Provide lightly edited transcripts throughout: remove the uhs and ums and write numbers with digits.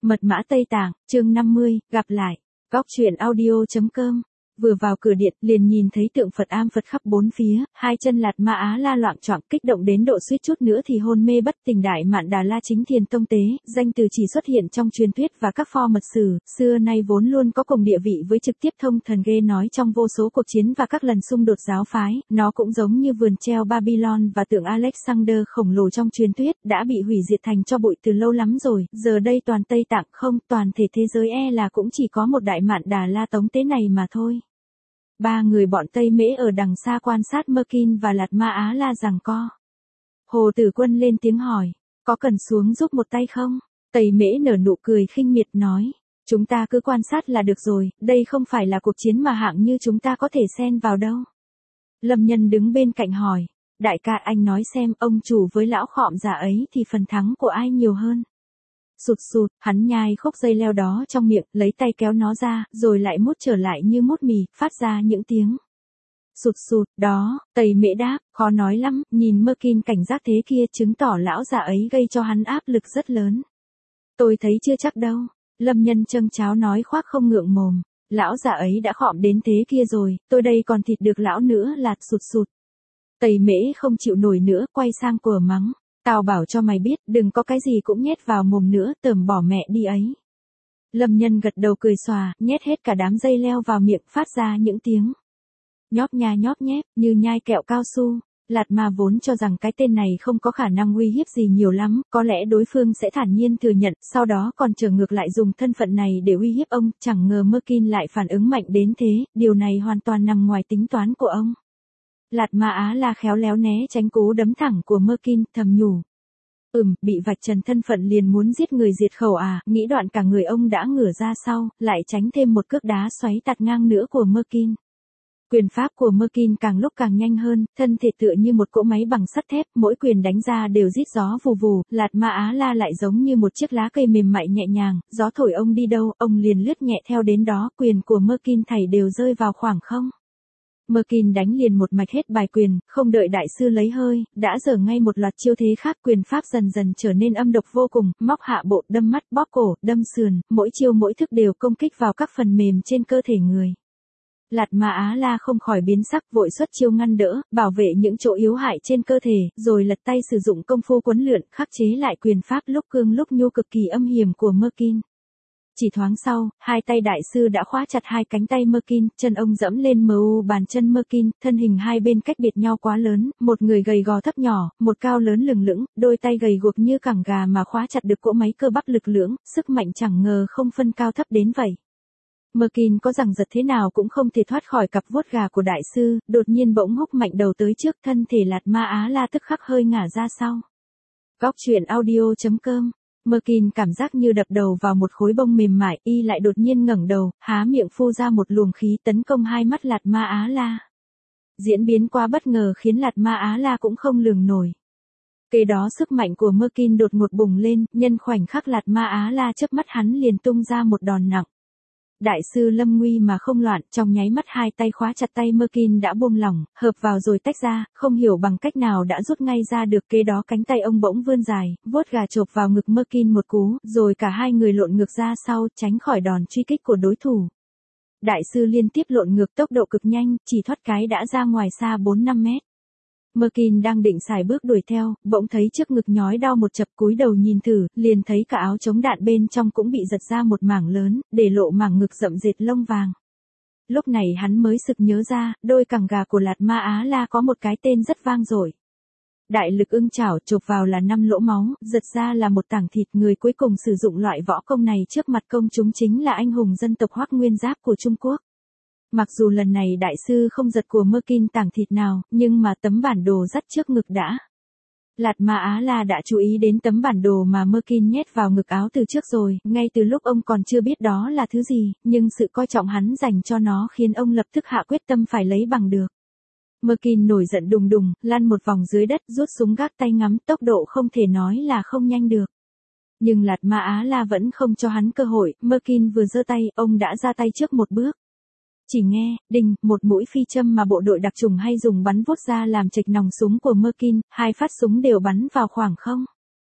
Mật mã Tây Tạng, chương 50, gặp lại. Góc truyện audio.com. Vừa vào cửa điện, liền nhìn thấy tượng Phật am Phật khắp bốn phía, hai chân Lạt Ma Á La loạng choạng, kích động đến độ suýt chút nữa thì hôn mê bất tỉnh. Đại Mạn Đà La Chính Thiền Tông Tế, danh từ chỉ xuất hiện trong truyền thuyết và các pho mật sử, xưa nay vốn luôn có cùng địa vị với trực tiếp thông thần ghê nói trong vô số cuộc chiến và các lần xung đột giáo phái. Nó cũng giống như vườn treo Babylon và tượng Alexander khổng lồ trong truyền thuyết, đã bị hủy diệt thành tro bụi từ lâu lắm rồi. Giờ đây toàn Tây Tạng không, toàn thể thế giới là cũng chỉ có một Đại Mạn Đà La Tống Tế này mà thôi. Ba người bọn Tây Mễ ở đằng xa quan sát Mơ Kinh và Lạt Ma Á La giằng co. Hồ Tử Quân lên tiếng hỏi, có cần xuống giúp một tay không? Tây Mễ nở nụ cười khinh miệt nói, chúng ta cứ quan sát là được rồi, đây không phải là cuộc chiến mà hạng như chúng ta có thể xen vào đâu. Lâm Nhân đứng bên cạnh hỏi, đại ca anh nói xem ông chủ với lão khọm già ấy thì phần thắng của ai nhiều hơn? Sụt sụt, hắn nhai khúc dây leo đó trong miệng, lấy tay kéo nó ra, rồi lại mút trở lại như mút mì, phát ra những tiếng. Sụt sụt, đó, Tây Mễ đáp, khó nói lắm, nhìn Mơ Kinh cảnh giác thế kia chứng tỏ lão già ấy gây cho hắn áp lực rất lớn. Tôi thấy chưa chắc đâu, Lâm Nhân châng cháo nói khoác không ngượng mồm, lão già ấy đã khọm đến thế kia rồi, tôi đây còn thịt được lão nữa là sụt sụt. Tây Mễ không chịu nổi nữa, quay sang của mắng. Tao bảo cho mày biết, đừng có cái gì cũng nhét vào mồm nữa, tởm bỏ mẹ đi ấy. Lâm Nhân gật đầu cười xòa, nhét hết cả đám dây leo vào miệng, phát ra những tiếng nhóp nha nhóp nhép, như nhai kẹo cao su. Lạt Ma vốn cho rằng cái tên này không có khả năng uy hiếp gì nhiều lắm, có lẽ đối phương sẽ thản nhiên thừa nhận, sau đó còn trở ngược lại dùng thân phận này để uy hiếp ông, chẳng ngờ Mơ Kinh lại phản ứng mạnh đến thế, điều này hoàn toàn nằm ngoài tính toán của ông. Lạt Ma Á La khéo léo né tránh cú đấm thẳng của Mơ Kinh, thầm nhủ. Bị vạch trần thân phận liền muốn giết người diệt khẩu à, nghĩ đoạn cả người ông đã ngửa ra sau, lại tránh thêm một cước đá xoáy tạt ngang nữa của Mơ Kinh. Quyền pháp của Mơ Kinh càng lúc càng nhanh hơn, thân thể tựa như một cỗ máy bằng sắt thép, mỗi quyền đánh ra đều rít gió vù vù, Lạt Ma Á La lại giống như một chiếc lá cây mềm mại nhẹ nhàng, gió thổi ông đi đâu, ông liền lướt nhẹ theo đến đó, quyền của Mơ Kinh thảy đều rơi vào khoảng không. Mơ Kinh đánh liền một mạch hết bài quyền, không đợi đại sư lấy hơi, đã giở ngay một loạt chiêu thế khác, quyền pháp dần dần trở nên âm độc vô cùng, móc hạ bộ, đâm mắt, bóp cổ, đâm sườn, mỗi chiêu mỗi thức đều công kích vào các phần mềm trên cơ thể người. Lạt Ma Á La không khỏi biến sắc, vội xuất chiêu ngăn đỡ, bảo vệ những chỗ yếu hại trên cơ thể, rồi lật tay sử dụng công phu quấn lượn, khắc chế lại quyền pháp lúc cương lúc nhu cực kỳ âm hiểm của Mơ Kinh. Chỉ thoáng sau, hai tay đại sư đã khóa chặt hai cánh tay Mơ Kinh, chân ông dẫm lên bàn chân Mơ Kinh, thân hình hai bên cách biệt nhau quá lớn, một người gầy gò thấp nhỏ, một cao lớn lừng lững, đôi tay gầy guộc như cẳng gà mà khóa chặt được cỗ máy cơ bắp lực lưỡng, sức mạnh chẳng ngờ không phân cao thấp đến vậy. Mơ Kinh có rằng giật thế nào cũng không thể thoát khỏi cặp vuốt gà của đại sư, đột nhiên bỗng húc mạnh đầu tới trước, thân thể Lạt Ma Á La tức khắc hơi ngả ra sau. Góc truyện audio.com. Mơ Kinh cảm giác như đập đầu vào một khối bông mềm mại, y lại đột nhiên ngẩng đầu, há miệng phun ra một luồng khí tấn công hai mắt Lạt Ma Á La. Diễn biến quá bất ngờ khiến Lạt Ma Á La cũng không lường nổi. Kế đó sức mạnh của Mơ Kinh đột ngột bùng lên, nhân khoảnh khắc Lạt Ma Á La chớp mắt hắn liền tung ra một đòn nặng. Đại sư lâm nguy mà không loạn, trong nháy mắt hai tay khóa chặt tay Mơ Kinh đã buông lỏng, hợp vào rồi tách ra, không hiểu bằng cách nào đã rút ngay ra được. Kế đó cánh tay ông bỗng vươn dài, vuốt gà chộp vào ngực Mơ Kinh một cú, rồi cả hai người lộn ngược ra sau, tránh khỏi đòn truy kích của đối thủ. Đại sư liên tiếp lộn ngược tốc độ cực nhanh, chỉ thoát cái đã ra ngoài xa 4-5 mét. Mơ Kinh đang định xài bước đuổi theo, bỗng thấy trước ngực nhói đau một chập, cúi đầu nhìn thử, liền thấy cả áo chống đạn bên trong cũng bị giật ra một mảng lớn, để lộ mảng ngực rậm rệt lông vàng. Lúc này hắn mới sực nhớ ra, đôi cẳng gà của Lạt Ma Á La có một cái tên rất vang dội. Đại lực ưng chảo, chộp vào là 5 lỗ máu, giật ra là một tảng thịt. Người cuối cùng sử dụng loại võ công này trước mặt công chúng chính là anh hùng dân tộc Hoắc Nguyên Giáp của Trung Quốc. Mặc dù lần này đại sư không giật của Mơ Kinh tảng thịt nào, nhưng mà tấm bản đồ dắt trước ngực đã. Lạt Ma Á La đã chú ý đến tấm bản đồ mà Mơ Kinh nhét vào ngực áo từ trước rồi, ngay từ lúc ông còn chưa biết đó là thứ gì, nhưng sự coi trọng hắn dành cho nó khiến ông lập tức hạ quyết tâm phải lấy bằng được. Mơ Kinh nổi giận đùng đùng, lăn một vòng dưới đất, rút súng gác tay ngắm, tốc độ không thể nói là không nhanh được. Nhưng Lạt Ma Á La vẫn không cho hắn cơ hội, Mơ Kinh vừa giơ tay, ông đã ra tay trước một bước. Chỉ nghe, đinh, một mũi phi châm mà bộ đội đặc chủng hay dùng bắn vút ra làm chệch nòng súng của Mơ Kinh, hai phát súng đều bắn vào khoảng không.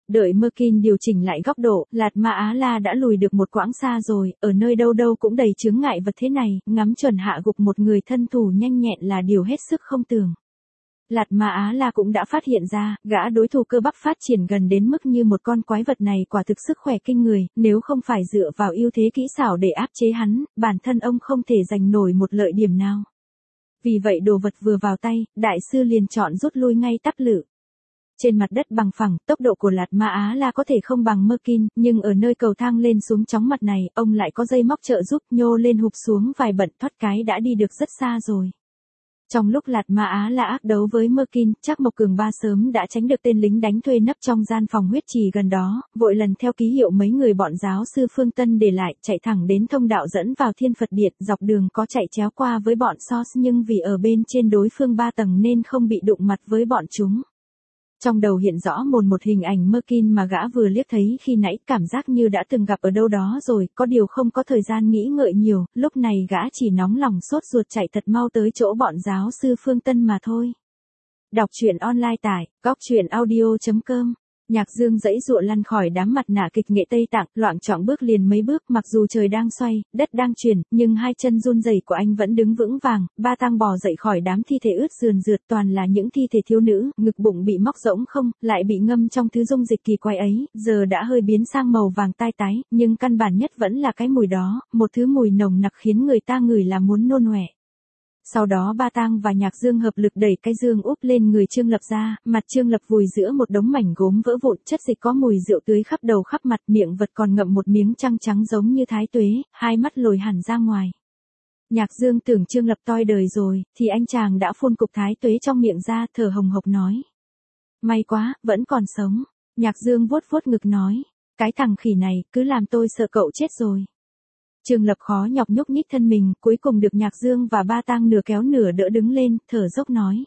Đợi Merkin điều chỉnh lại góc độ, Lạt Ma Á La đã lùi được một quãng xa rồi, ở nơi đâu đâu cũng đầy chướng ngại vật thế này, ngắm chuẩn hạ gục một người thân thủ nhanh nhẹn là điều hết sức không tưởng. Lạt Ma Á La cũng đã phát hiện ra, gã đối thủ cơ bắp phát triển gần đến mức như một con quái vật này quả thực sức khỏe kinh người, nếu không phải dựa vào ưu thế kỹ xảo để áp chế hắn, bản thân ông không thể giành nổi một lợi điểm nào. Vì vậy đồ vật vừa vào tay, đại sư liền chọn rút lui ngay tắp lự. Trên mặt đất bằng phẳng, tốc độ của Lạt Ma Á La có thể không bằng Merkin, nhưng ở nơi cầu thang lên xuống chóng mặt này, ông lại có dây móc trợ giúp nhô lên hụp xuống vài bận thoát cái đã đi được rất xa rồi. Trong lúc Lạt Ma Á La ác đấu với Merkin, chắc Mộc Cường Ba sớm đã tránh được tên lính đánh thuê nấp trong gian phòng huyết trì gần đó, vội lần theo ký hiệu mấy người bọn giáo sư Phương Tân để lại, chạy thẳng đến thông đạo dẫn vào Thiên Phật Điện, dọc đường có chạy chéo qua với bọn Sos nhưng vì ở bên trên đối phương 3 tầng nên không bị đụng mặt với bọn chúng. Trong đầu hiện rõ một hình ảnh Merkin mà gã vừa liếc thấy khi nãy, cảm giác như đã từng gặp ở đâu đó rồi, có điều không có thời gian nghĩ ngợi nhiều, lúc này gã chỉ nóng lòng sốt ruột chạy thật mau tới chỗ bọn giáo sư Phương Tân mà thôi. Đọc truyện online tại goctruyện.audio.com. Nhạc Dương dãy dụa lăn khỏi đám mặt nạ kịch nghệ Tây Tạng, loạng choạng bước liền mấy bước, mặc dù trời đang xoay, đất đang chuyển, nhưng hai chân run rẩy của anh vẫn đứng vững vàng. Ba Tang bò dậy khỏi đám thi thể ướt rườn rượt, toàn là những thi thể thiếu nữ, ngực bụng bị móc rỗng không, lại bị ngâm trong thứ dung dịch kỳ quái ấy, giờ đã hơi biến sang màu vàng tai tái, nhưng căn bản nhất vẫn là cái mùi đó, một thứ mùi nồng nặc khiến người ta ngửi là muốn nôn ọe. Sau đó Ba Tang và Nhạc Dương hợp lực đẩy cái dương úp lên người Trương Lập ra, mặt Trương Lập vùi giữa một đống mảnh gốm vỡ vụn, chất dịch có mùi rượu tưới khắp đầu khắp mặt, miệng vật còn ngậm một miếng trăng trắng giống như thái tuế, hai mắt lồi hẳn ra ngoài. Nhạc Dương tưởng Trương Lập toi đời rồi, thì anh chàng đã phun cục thái tuế trong miệng ra, thở hồng hộc nói. May quá, vẫn còn sống. Nhạc Dương vuốt vuốt ngực nói, cái thằng khỉ này, cứ làm tôi sợ cậu chết rồi. Trương Lập khó nhọc nhúc nhích thân mình, cuối cùng được Nhạc Dương và Ba Tang nửa kéo nửa đỡ đứng lên, thở dốc nói.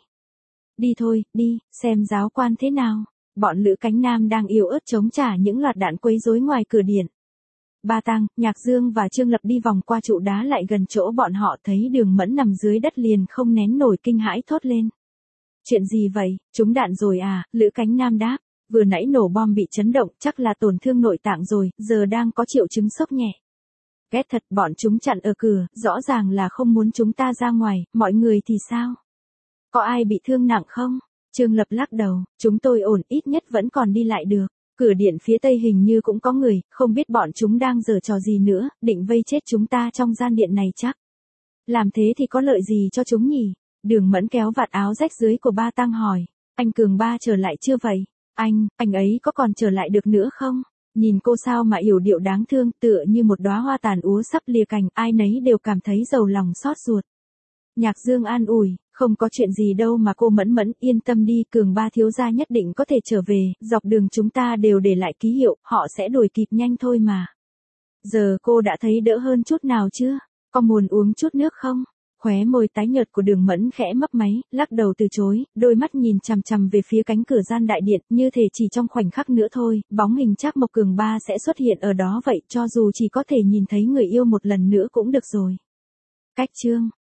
Đi thôi, đi, xem giáo quan thế nào. Bọn Lữ Cánh Nam đang yếu ớt chống trả những loạt đạn quấy rối ngoài cửa điện. Ba Tang, Nhạc Dương và Trương Lập đi vòng qua trụ đá lại gần chỗ bọn họ, thấy Đường Mẫn nằm dưới đất liền không nén nổi kinh hãi thốt lên. Chuyện gì vậy, trúng đạn rồi à? Lữ Cánh Nam đáp. Vừa nãy nổ bom bị chấn động, chắc là tổn thương nội tạng rồi, giờ đang có triệu chứng sốc nhẹ. Ghét thật, bọn chúng chặn ở cửa, rõ ràng là không muốn chúng ta ra ngoài, mọi người thì sao? Có ai bị thương nặng không? Trương Lập lắc đầu, chúng tôi ổn, ít nhất vẫn còn đi lại được. Cửa điện phía tây hình như cũng có người, không biết bọn chúng đang giở trò gì nữa, định vây chết chúng ta trong gian điện này chắc. Làm thế thì có lợi gì cho chúng nhỉ? Đường Mẫn kéo vạt áo rách dưới của Ba Tang hỏi, anh Cường Ba trở lại chưa vậy? Anh ấy có còn trở lại được nữa không? Nhìn cô sao mà yểu điệu đáng thương, tựa như một đóa hoa tàn úa sắp lìa cành, ai nấy đều cảm thấy rầu lòng xót ruột. Nhạc Dương an ủi, không có chuyện gì đâu mà cô Mẫn, yên tâm đi, Cường Ba thiếu gia nhất định có thể trở về, dọc đường chúng ta đều để lại ký hiệu, họ sẽ đuổi kịp nhanh thôi mà. Giờ cô đã thấy đỡ hơn chút nào chưa? Có muốn uống chút nước không? Khóe môi tái nhợt của Đường Mẫn khẽ mấp máy, lắc đầu từ chối, đôi mắt nhìn chằm chằm về phía cánh cửa gian đại điện, như thể chỉ trong khoảnh khắc nữa thôi, bóng hình Trác Mộc Cường Ba sẽ xuất hiện ở đó vậy, cho dù chỉ có thể nhìn thấy người yêu một lần nữa cũng được rồi. Cách chương